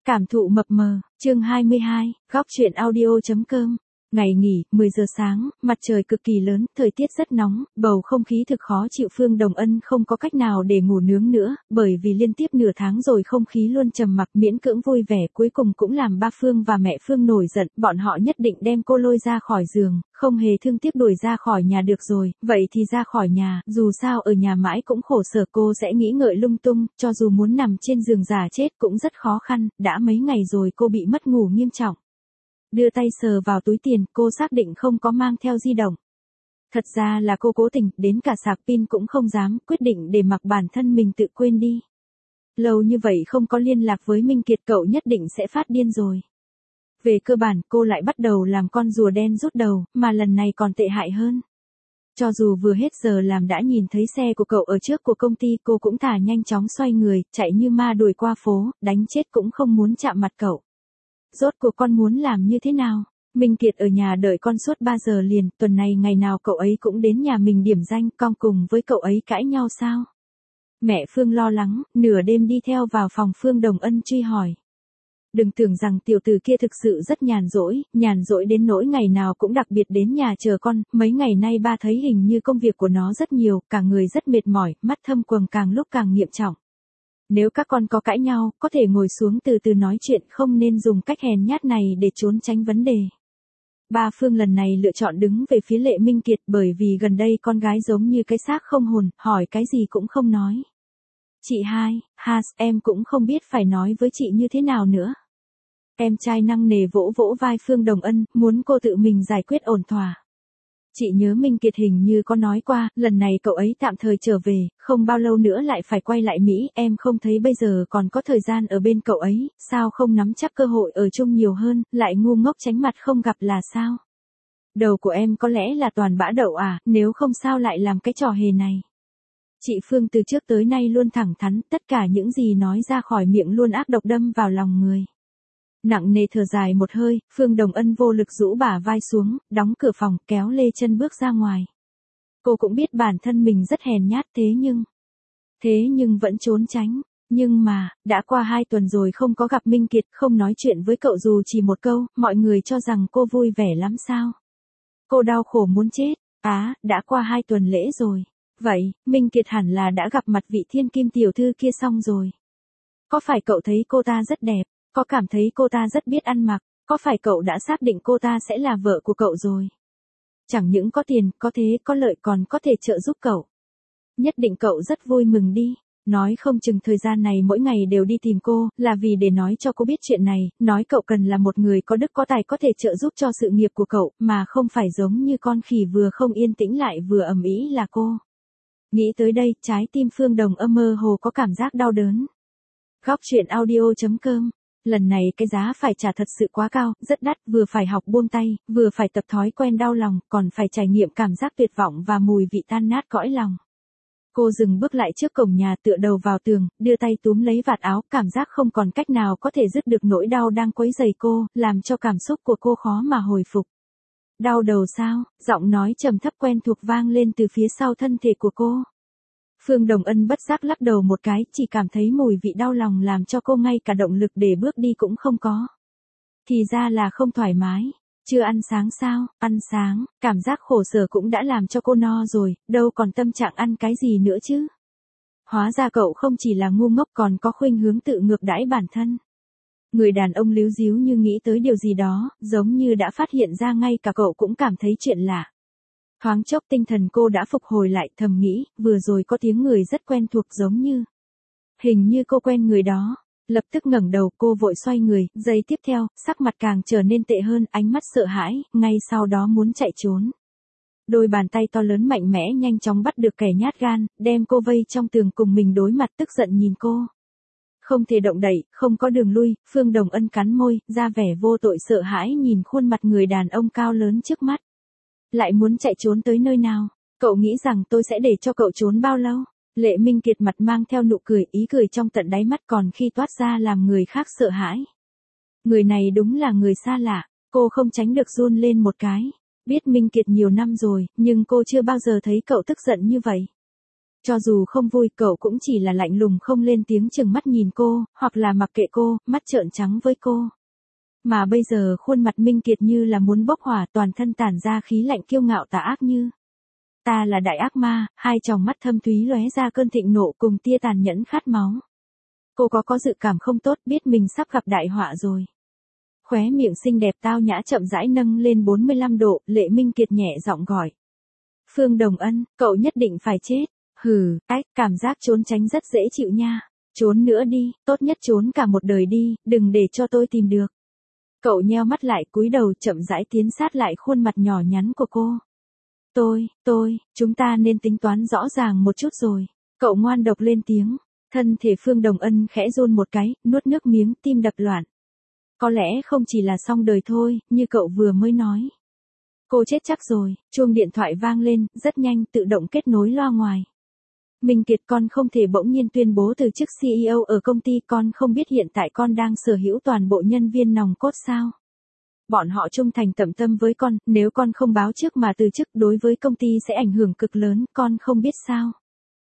Cảm thụ mập mờ, chương 22, góc truyện audio.com. Ngày nghỉ, 10 giờ sáng, mặt trời cực kỳ lớn, thời tiết rất nóng, bầu không khí thực khó chịu. Phương Đồng Ân không có cách nào để ngủ nướng nữa, bởi vì liên tiếp nửa tháng rồi không khí luôn trầm mặc, miễn cưỡng vui vẻ, cuối cùng cũng làm ba Phương và mẹ Phương nổi giận, bọn họ nhất định đem cô lôi ra khỏi giường, không hề thương tiếc đuổi ra khỏi nhà được rồi, vậy thì ra khỏi nhà, dù sao ở nhà mãi cũng khổ sở, cô sẽ nghĩ ngợi lung tung, cho dù muốn nằm trên giường giả chết cũng rất khó khăn, đã mấy ngày rồi cô bị mất ngủ nghiêm trọng. Đưa tay sờ vào túi tiền, cô xác định không có mang theo di động. Thật ra là cô cố tình, đến cả sạc pin cũng không dám, quyết định để mặc bản thân mình tự quên đi. Lâu như vậy không có liên lạc với Minh Kiệt, cậu nhất định sẽ phát điên rồi. Về cơ bản, cô lại bắt đầu làm con rùa đen rút đầu, mà lần này còn tệ hại hơn. Cho dù vừa hết giờ làm đã nhìn thấy xe của cậu ở trước của công ty, cô cũng thả nhanh chóng xoay người, chạy như ma đuổi qua phố, đánh chết cũng không muốn chạm mặt cậu. Rốt cuộc con muốn làm như thế nào? Minh Kiệt ở nhà đợi con suốt 3 giờ liền, tuần này ngày nào cậu ấy cũng đến nhà mình điểm danh, con cùng với cậu ấy cãi nhau sao? Mẹ Phương lo lắng, nửa đêm đi theo vào phòng Phương Đồng Ân truy hỏi. Đừng tưởng rằng tiểu tử kia thực sự rất nhàn rỗi đến nỗi ngày nào cũng đặc biệt đến nhà chờ con, mấy ngày nay ba thấy hình như công việc của nó rất nhiều, cả người rất mệt mỏi, mắt thâm quầng càng lúc càng nghiêm trọng. Nếu các con có cãi nhau, có thể ngồi xuống từ từ nói chuyện, không nên dùng cách hèn nhát này để trốn tránh vấn đề. Ba Phương lần này lựa chọn đứng về phía Lệ Minh Kiệt bởi vì gần đây con gái giống như cái xác không hồn, hỏi cái gì cũng không nói. Chị hai, em cũng không biết phải nói với chị như thế nào nữa. Em trai năng nề vỗ vỗ vai Phương Đồng Ân, muốn cô tự mình giải quyết ổn thỏa. Chị nhớ Minh Kiệt hình như có nói qua, lần này cậu ấy tạm thời trở về, không bao lâu nữa lại phải quay lại Mỹ, em không thấy bây giờ còn có thời gian ở bên cậu ấy, sao không nắm chắc cơ hội ở chung nhiều hơn, lại ngu ngốc tránh mặt không gặp là sao? Đầu của em có lẽ là toàn bã đậu à, nếu không sao lại làm cái trò hề này. Chị Phương từ trước tới nay luôn thẳng thắn, tất cả những gì nói ra khỏi miệng luôn ác độc đâm vào lòng người. Nặng nề thở dài một hơi, Phương Đồng Ân vô lực rũ bả vai xuống, đóng cửa phòng, kéo lê chân bước ra ngoài. Cô cũng biết bản thân mình rất hèn nhát thế nhưng vẫn trốn tránh. Nhưng mà, đã qua 2 tuần rồi không có gặp Minh Kiệt, không nói chuyện với cậu dù chỉ một câu, mọi người cho rằng cô vui vẻ lắm sao. Cô đau khổ muốn chết, đã qua 2 tuần lễ rồi. Vậy, Minh Kiệt hẳn là đã gặp mặt vị thiên kim tiểu thư kia xong rồi. Có phải cậu thấy cô ta rất đẹp? Có cảm thấy cô ta rất biết ăn mặc, có phải cậu đã xác định cô ta sẽ là vợ của cậu rồi? Chẳng những có tiền, có thế, có lợi còn có thể trợ giúp cậu. Nhất định cậu rất vui mừng đi, nói không chừng thời gian này mỗi ngày đều đi tìm cô, là vì để nói cho cô biết chuyện này, nói cậu cần là một người có đức có tài có thể trợ giúp cho sự nghiệp của cậu, mà không phải giống như con khỉ vừa không yên tĩnh lại vừa ầm ĩ là cô. Nghĩ tới đây, trái tim Phương Đồng Ân mơ hồ có cảm giác đau đớn. Góc truyện audio.com. Lần này cái giá phải trả thật sự quá cao, rất đắt, vừa phải học buông tay, vừa phải tập thói quen đau lòng, còn phải trải nghiệm cảm giác tuyệt vọng và mùi vị tan nát cõi lòng. Cô dừng bước lại trước cổng nhà, tựa đầu vào tường, đưa tay túm lấy vạt áo, cảm giác không còn cách nào có thể dứt được nỗi đau đang quấy rầy cô, làm cho cảm xúc của cô khó mà hồi phục. Đau đầu sao? Giọng nói trầm thấp quen thuộc vang lên từ phía sau thân thể của cô. Phương Đồng Ân bất giác lắc đầu một cái, chỉ cảm thấy mùi vị đau lòng làm cho cô ngay cả động lực để bước đi cũng không có. Thì ra là không thoải mái. Chưa ăn sáng sao? Ăn sáng, cảm giác khổ sở cũng đã làm cho cô no rồi, đâu còn tâm trạng ăn cái gì nữa chứ? Hóa ra cậu không chỉ là ngu ngốc còn có khuynh hướng tự ngược đãi bản thân. Người đàn ông líu díu như nghĩ tới điều gì đó, giống như đã phát hiện ra ngay cả cậu cũng cảm thấy chuyện lạ. Thoáng chốc tinh thần cô đã phục hồi lại, thầm nghĩ, vừa rồi có tiếng người rất quen thuộc giống như. Hình như cô quen người đó. Lập tức ngẩng đầu, cô vội xoay người, giây tiếp theo, sắc mặt càng trở nên tệ hơn, ánh mắt sợ hãi, ngay sau đó muốn chạy trốn. Đôi bàn tay to lớn mạnh mẽ nhanh chóng bắt được kẻ nhát gan, đem cô vây trong tường cùng mình đối mặt, tức giận nhìn cô. Không thể động đậy, không có đường lui, Phương Đồng Ân cắn môi, ra vẻ vô tội sợ hãi nhìn khuôn mặt người đàn ông cao lớn trước mắt. Lại muốn chạy trốn tới nơi nào? Cậu nghĩ rằng tôi sẽ để cho cậu trốn bao lâu? Lệ Minh Kiệt mặt mang theo nụ cười, ý cười trong tận đáy mắt còn khi toát ra làm người khác sợ hãi. Người này đúng là người xa lạ, cô không tránh được run lên một cái. Biết Minh Kiệt nhiều năm rồi, nhưng cô chưa bao giờ thấy cậu tức giận như vậy. Cho dù không vui cậu cũng chỉ là lạnh lùng không lên tiếng chừng mắt nhìn cô, hoặc là mặc kệ cô, mắt trợn trắng với cô. Mà bây giờ khuôn mặt Minh Kiệt như là muốn bốc hỏa, toàn thân tản ra khí lạnh kiêu ngạo tà ác như. Ta là đại ác ma, hai tròng mắt thâm thúy lóe ra cơn thịnh nộ cùng tia tàn nhẫn khát máu. Cô có dự cảm không tốt, biết mình sắp gặp đại họa rồi. Khóe miệng xinh đẹp tao nhã chậm rãi nâng lên 45 độ, Lệ Minh Kiệt nhẹ giọng gọi. Phương Đồng Ân, cậu nhất định phải chết. Hừ, cảm giác trốn tránh rất dễ chịu nha. Trốn nữa đi, tốt nhất trốn cả một đời đi, đừng để cho tôi tìm được. Cậu nheo mắt lại cúi đầu chậm rãi tiến sát lại khuôn mặt nhỏ nhắn của cô. Chúng ta nên tính toán rõ ràng một chút rồi. Cậu ngoan độc lên tiếng. Thân thể Phương Đồng Ân khẽ run một cái, nuốt nước miếng, tim đập loạn. Có lẽ không chỉ là xong đời thôi, như cậu vừa mới nói. Cô chết chắc rồi, chuông điện thoại vang lên, rất nhanh tự động kết nối loa ngoài. Minh Kiệt, con không thể bỗng nhiên tuyên bố từ chức CEO ở công ty, con không biết hiện tại con đang sở hữu toàn bộ nhân viên nòng cốt sao? Bọn họ trung thành tận tâm với con, nếu con không báo trước mà từ chức đối với công ty sẽ ảnh hưởng cực lớn, con không biết sao?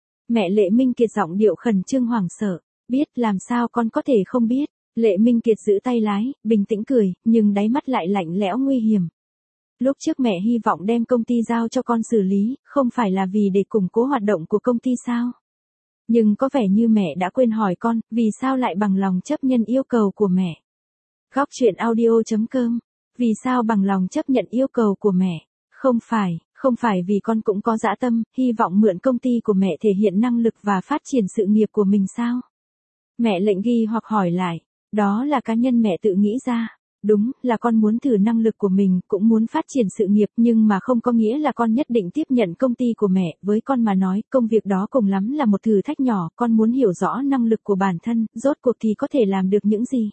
Mẹ Lệ Minh Kiệt giọng điệu khẩn trương hoảng sợ. Biết, làm sao con có thể không biết? Lệ Minh Kiệt giữ tay lái, bình tĩnh cười, nhưng đáy mắt lại lạnh lẽo nguy hiểm. Lúc trước mẹ hy vọng đem công ty giao cho con xử lý, không phải là vì để củng cố hoạt động của công ty sao? Nhưng có vẻ như mẹ đã quên hỏi con, vì sao lại bằng lòng chấp nhận yêu cầu của mẹ? Góc truyện audio.com. Vì sao bằng lòng chấp nhận yêu cầu của mẹ? Không phải vì con cũng có dã tâm, hy vọng mượn công ty của mẹ thể hiện năng lực và phát triển sự nghiệp của mình sao? Mẹ lệnh ghi hoặc hỏi lại. Đó là cá nhân mẹ tự nghĩ ra. Đúng, là con muốn thử năng lực của mình, cũng muốn phát triển sự nghiệp, nhưng mà không có nghĩa là con nhất định tiếp nhận công ty của mẹ. Với con mà nói, công việc đó cùng lắm là một thử thách nhỏ, con muốn hiểu rõ năng lực của bản thân, rốt cuộc thì có thể làm được những gì.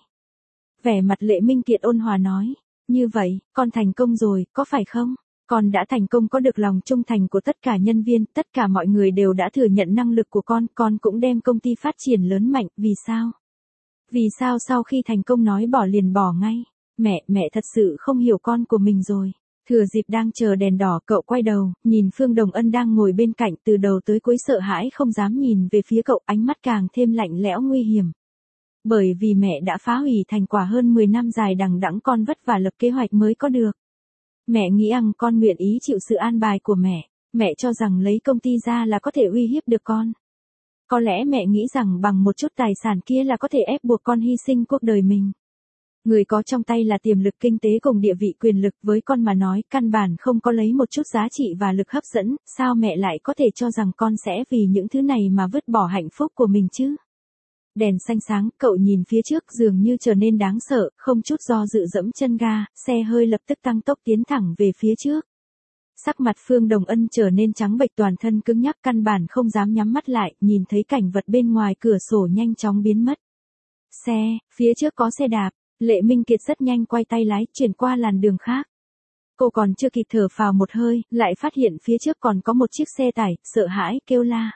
Vẻ mặt Lệ Minh Kiệt ôn hòa nói. Như vậy, con thành công rồi, có phải không? Con đã thành công, có được lòng trung thành của tất cả nhân viên, tất cả mọi người đều đã thừa nhận năng lực của con cũng đem công ty phát triển lớn mạnh, vì sao? Vì sao sau khi thành công nói bỏ liền bỏ ngay? Mẹ thật sự không hiểu con của mình rồi. Thừa dịp đang chờ đèn đỏ, cậu quay đầu, nhìn Phương Đồng Ân đang ngồi bên cạnh, từ đầu tới cuối sợ hãi không dám nhìn về phía cậu, ánh mắt càng thêm lạnh lẽo nguy hiểm. Bởi vì mẹ đã phá hủy thành quả hơn 10 năm dài đằng đẵng con vất vả lập kế hoạch mới có được. Mẹ nghĩ rằng con nguyện ý chịu sự an bài của mẹ. Mẹ cho rằng lấy công ty ra là có thể uy hiếp được con. Có lẽ mẹ nghĩ rằng bằng một chút tài sản kia là có thể ép buộc con hy sinh cuộc đời mình. Người có trong tay là tiềm lực kinh tế cùng địa vị quyền lực, với con mà nói căn bản không có lấy một chút giá trị và lực hấp dẫn, sao mẹ lại có thể cho rằng con sẽ vì những thứ này mà vứt bỏ hạnh phúc của mình chứ? Đèn xanh sáng, cậu nhìn phía trước dường như trở nên đáng sợ, không chút do dự dẫm chân ga, xe hơi lập tức tăng tốc tiến thẳng về phía trước. Sắc mặt Phương Đồng Ân trở nên trắng bệch, toàn thân cứng nhắc, căn bản không dám nhắm mắt lại, nhìn thấy cảnh vật bên ngoài cửa sổ nhanh chóng biến mất. Phía trước có xe đạp, Lệ Minh Kiệt rất nhanh quay tay lái, chuyển qua làn đường khác. Cô còn chưa kịp thở phào một hơi, lại phát hiện phía trước còn có một chiếc xe tải, sợ hãi kêu la.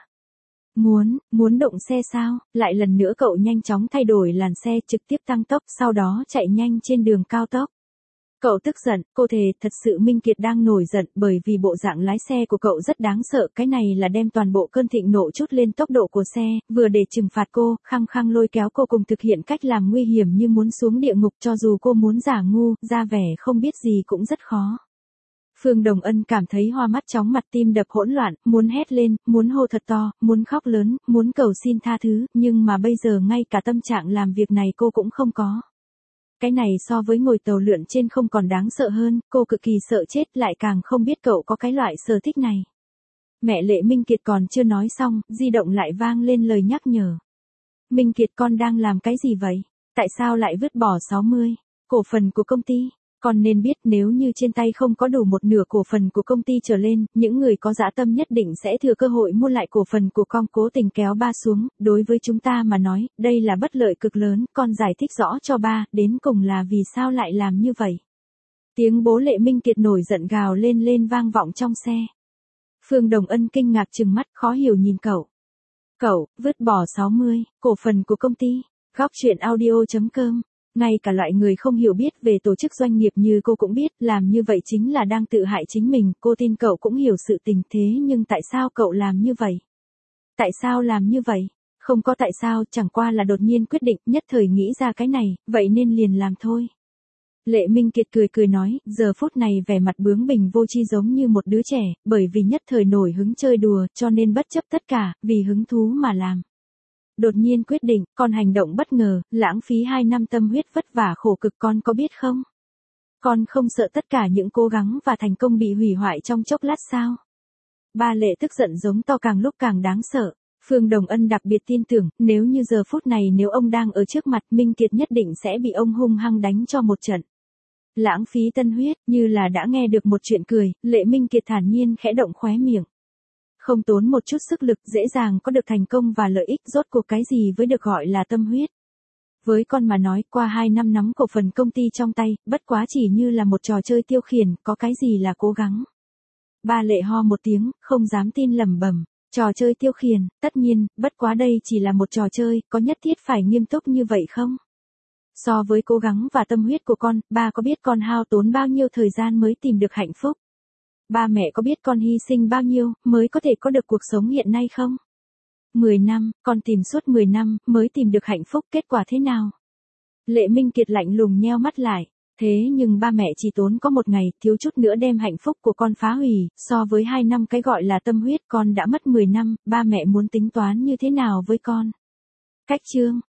Muốn động xe sao? Lại lần nữa cậu nhanh chóng thay đổi làn xe, trực tiếp tăng tốc, sau đó chạy nhanh trên đường cao tốc. Cậu tức giận, cô thề thật sự Minh Kiệt đang nổi giận, bởi vì bộ dạng lái xe của cậu rất đáng sợ, cái này là đem toàn bộ cơn thịnh nộ chút lên tốc độ của xe, vừa để trừng phạt cô, khăng khăng lôi kéo cô cùng thực hiện cách làm nguy hiểm như muốn xuống địa ngục, cho dù cô muốn giả ngu, ra vẻ không biết gì cũng rất khó. Phương Đồng Ân cảm thấy hoa mắt chóng mặt, tim đập hỗn loạn, muốn hét lên, muốn hô thật to, muốn khóc lớn, muốn cầu xin tha thứ, nhưng mà bây giờ ngay cả tâm trạng làm việc này cô cũng không có. Cái này so với ngồi tàu lượn trên không còn đáng sợ hơn, cô cực kỳ sợ chết, lại càng không biết cậu có cái loại sở thích này. Mẹ Lệ Minh Kiệt còn chưa nói xong, di động lại vang lên lời nhắc nhở. Minh Kiệt, con đang làm cái gì vậy? Tại sao lại vứt bỏ 60 cổ phần của công ty? Con nên biết nếu như trên tay không có đủ một nửa cổ phần của công ty trở lên, những người có dã tâm nhất định sẽ thừa cơ hội mua lại cổ phần của con, cố tình kéo ba xuống, đối với chúng ta mà nói, đây là bất lợi cực lớn, con giải thích rõ cho ba, đến cùng là vì sao lại làm như vậy. Tiếng bố Lệ Minh Kiệt nổi giận gào lên vang vọng trong xe. Phương Đồng Ân kinh ngạc trừng mắt, khó hiểu nhìn cậu. Cậu, vứt bỏ 60 cổ phần của công ty. Góc truyện audio.com. Ngay cả loại người không hiểu biết về tổ chức doanh nghiệp như cô cũng biết, làm như vậy chính là đang tự hại chính mình, cô tin cậu cũng hiểu sự tình, thế nhưng tại sao cậu làm như vậy? Tại sao làm như vậy? Không có tại sao, chẳng qua là đột nhiên quyết định, nhất thời nghĩ ra cái này, vậy nên liền làm thôi. Lệ Minh Kiệt cười cười nói, giờ phút này vẻ mặt bướng bỉnh vô tri giống như một đứa trẻ, bởi vì nhất thời nổi hứng chơi đùa, cho nên bất chấp tất cả, vì hứng thú mà làm. Đột nhiên quyết định, con hành động bất ngờ, lãng phí 2 năm tâm huyết vất vả khổ cực, con có biết không? Con không sợ tất cả những cố gắng và thành công bị hủy hoại trong chốc lát sao? Ba Lệ tức giận giống to càng lúc càng đáng sợ. Phương Đồng Ân đặc biệt tin tưởng, nếu như giờ phút này nếu ông đang ở trước mặt Minh Kiệt nhất định sẽ bị ông hung hăng đánh cho một trận. Lãng phí tân huyết, như là đã nghe được một chuyện cười, Lệ Minh Kiệt thản nhiên khẽ động khóe miệng. Không tốn một chút sức lực, dễ dàng có được thành công và lợi ích, rốt cuộc cái gì với được gọi là tâm huyết. Với con mà nói, qua 2 năm nắm cổ phần công ty trong tay, bất quá chỉ như là một trò chơi tiêu khiển, có cái gì là cố gắng. Ba Lệ ho một tiếng, không dám tin lẩm bẩm. Trò chơi tiêu khiển, tất nhiên, bất quá đây chỉ là một trò chơi, có nhất thiết phải nghiêm túc như vậy không? So với cố gắng và tâm huyết của con, ba có biết con hao tốn bao nhiêu thời gian mới tìm được hạnh phúc? Ba mẹ có biết con hy sinh bao nhiêu mới có thể có được cuộc sống hiện nay không? 10 năm, con tìm suốt 10 năm mới tìm được hạnh phúc, kết quả thế nào? Lệ Minh Kiệt lạnh lùng nheo mắt lại. Thế nhưng ba mẹ chỉ tốn có một ngày, thiếu chút nữa đem hạnh phúc của con phá hủy, so với 2 năm cái gọi là tâm huyết con đã mất 10 năm, ba mẹ muốn tính toán như thế nào với con? Cách chương